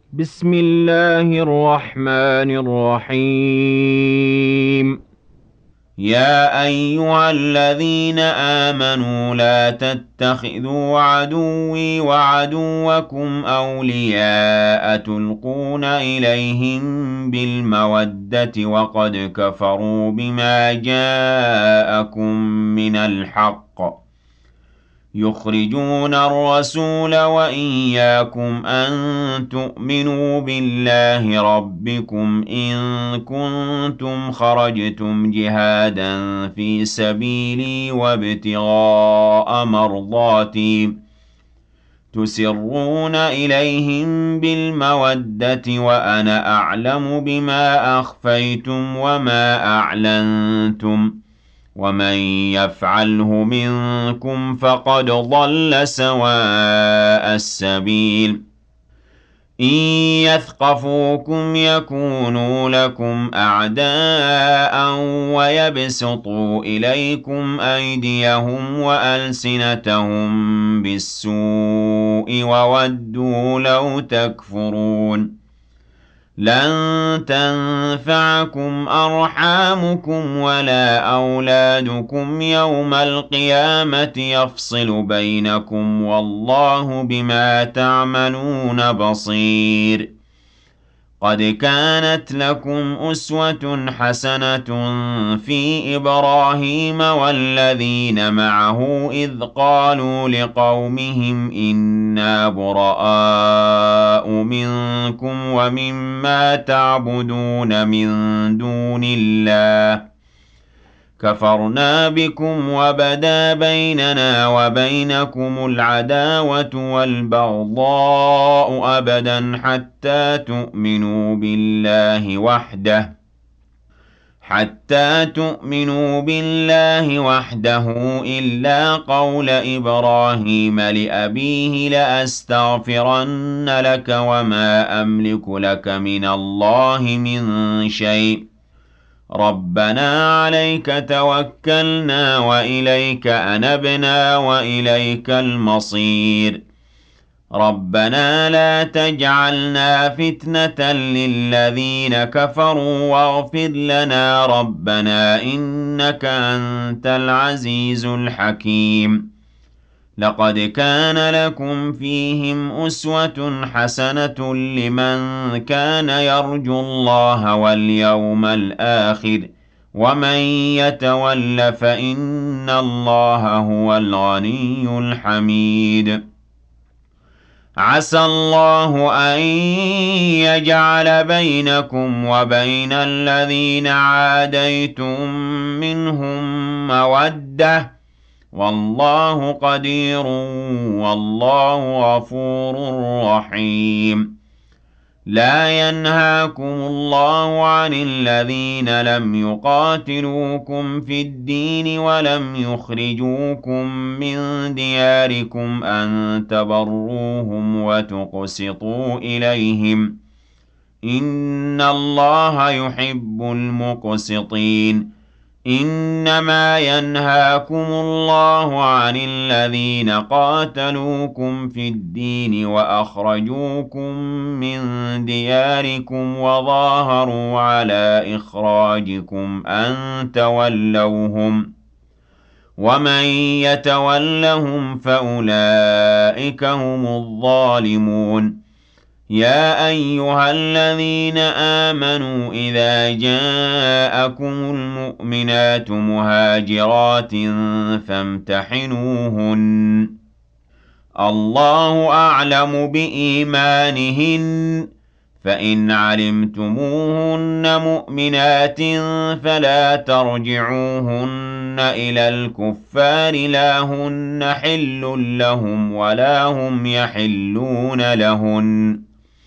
بسم الله الرحمن الرحيم. يا أيها الذين آمنوا لا تتخذوا عدوي وعدوكم أولياء تلقون إليهم بالمودة وقد كفروا بما جاءكم من الحق يخرجون الرسول وإياكم أن تؤمنوا بالله ربكم إن كنتم خرجتم جهادا في سبيلي وابتغاء مرضاتي تسرون إليهم بالمودة وأنا أعلم بما أخفيتم وما أعلنتم ومن يفعله منكم فقد ضل سواء السبيل إن يثقفوكم يكونوا لكم أعداء ويبسطوا إليكم أيديهم وألسنتهم بالسوء وودوا لو تكفرون لن تنفعكم أرحامكم ولا أولادكم يوم القيامة يفصل بينكم والله بما تعملون بصير قد كانت لكم أسوة حسنة في إبراهيم والذين معه إذ قالوا لقومهم إنا براء منكم ومما تعبدون من دون الله كفرنا بكم وبدا بيننا وبينكم العداوة والبغضاء أبدا حتى تؤمنوا بالله وحده إلا قول إبراهيم لأبيه لأستغفرن لك وما أملك لك من الله من شيء ربنا عليك توكلنا وإليك أنبنا وإليك المصير ربنا لا تجعلنا فتنة للذين كفروا واغفر لنا ربنا إنك أنت العزيز الحكيم لقد كان لكم فيهم أسوة حسنة لمن كان يرجو الله واليوم الآخر ومن يتول فإن الله هو الغني الحميد عسى الله أن يجعل بينكم وبين الذين عاديتم منهم مودة والله قدير والله غفور رحيم لا ينهاكم الله عن الذين لم يقاتلوكم في الدين ولم يخرجوكم من دياركم أن تبروهم وتقسطوا إليهم إن الله يحب المقسطين إنما ينهاكم الله عن الذين قاتلوكم في الدين وأخرجوكم من دياركم وظاهروا على إخراجكم أن تولوهم ومن يتولهم فأولئك هم الظالمون يا أيها الذين آمنوا إذا جاءكم المؤمنات مهاجرات فامتحنوهن الله أعلم بإيمانهن فإن علمتموهن مؤمنات فلا ترجعوهن إلى الكفار لا هن حل لهم ولا هم يحلون لهن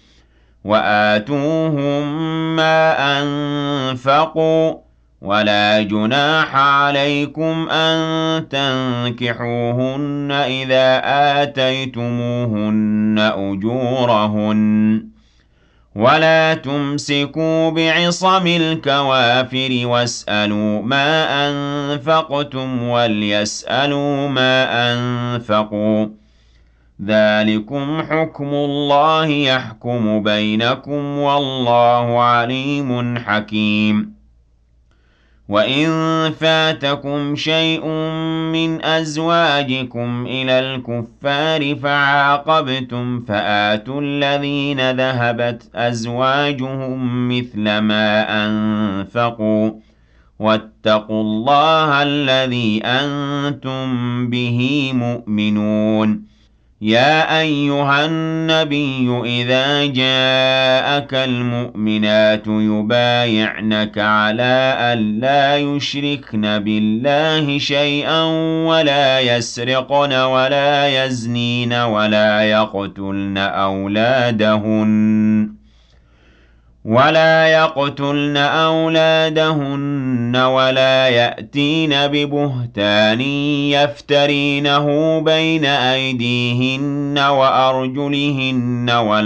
وآتوهم ما أنفقوا ولا جناح عليكم أن تنكحوهن إذا آتيتموهن أجورهن ولا تمسكوا بعصم الكوافر واسألوا ما أنفقتم وليسألوا ما أنفقوا ذلكم حكم الله يحكم بينكم والله عليم حكيم وإن فاتكم شيء من أزواجكم إلى الكفار فعاقبتم فآتوا الذين ذهبت أزواجهم مثل ما أنفقوا واتقوا الله الذي أنتم به مؤمنون يا أيها النبي إذا جاءك المؤمنات يبايعنك على أن لا يشركن بالله شيئا ولا يسرقن ولا يزنين ولا يقتلن أولادهن ولا يأتين ببهتان يفترينه بين أيديهن وأرجلهن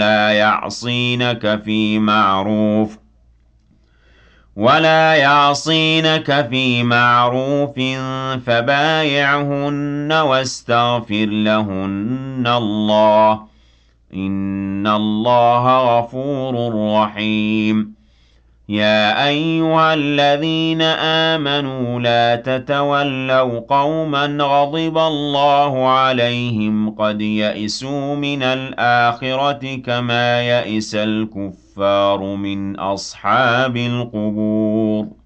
ولا يعصينك في معروف فبايعهن واستغفر لهن الله إن الله غفور رحيم يا أيها الذين آمنوا لا تتولوا قوما غضب الله عليهم قد يئسوا من الآخرة كما يئس الكفار من أصحاب القبور